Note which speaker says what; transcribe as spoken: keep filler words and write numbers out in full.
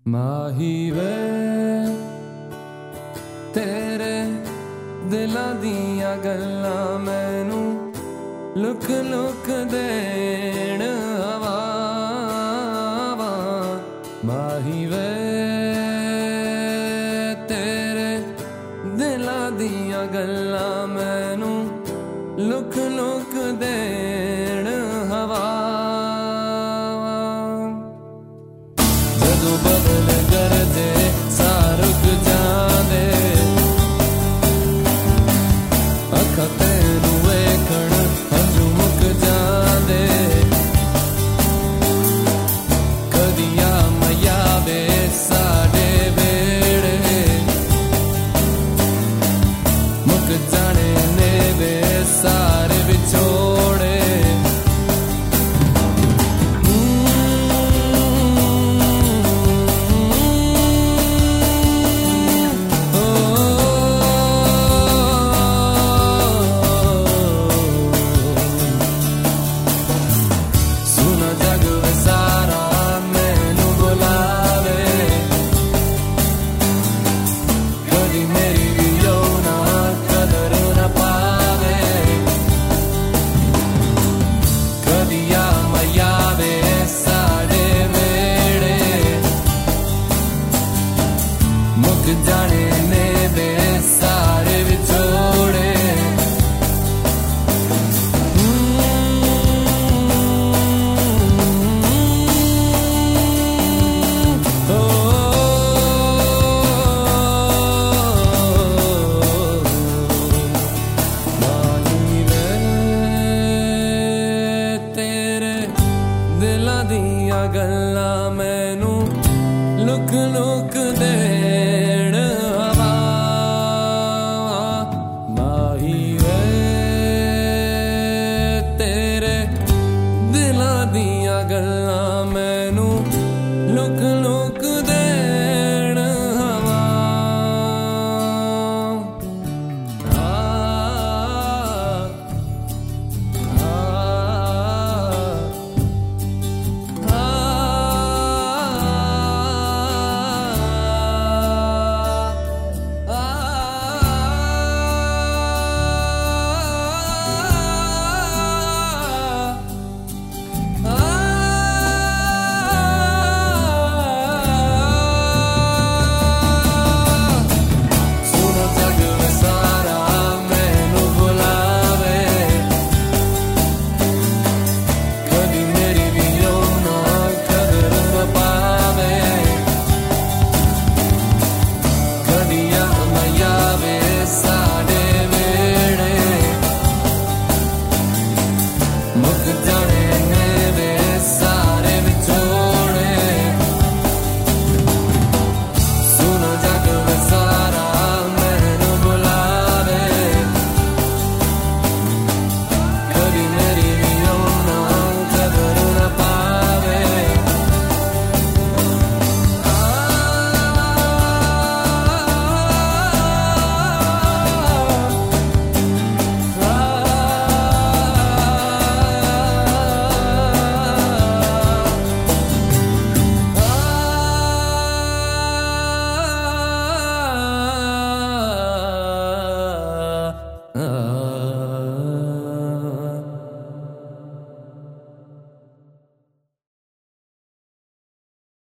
Speaker 1: माही वे तेरे दिलां दियां गल्लां मैनू लुक लुक देण हवा माही वे तेरे दिलां दियां गल्लां मैनू लुक लुक देण हवा जदों बदल करदे सा रुक जांदे अखां तैनू वेखण हंझू मुक जांदे कदी आ मैया वे साडे वेड़े मुक जाने ने वे सारे विछोड़े जाने ने वे सारे विछोड़े ओ माही वे तेरे दिलां दियां गल्लां मैनू लुक लुक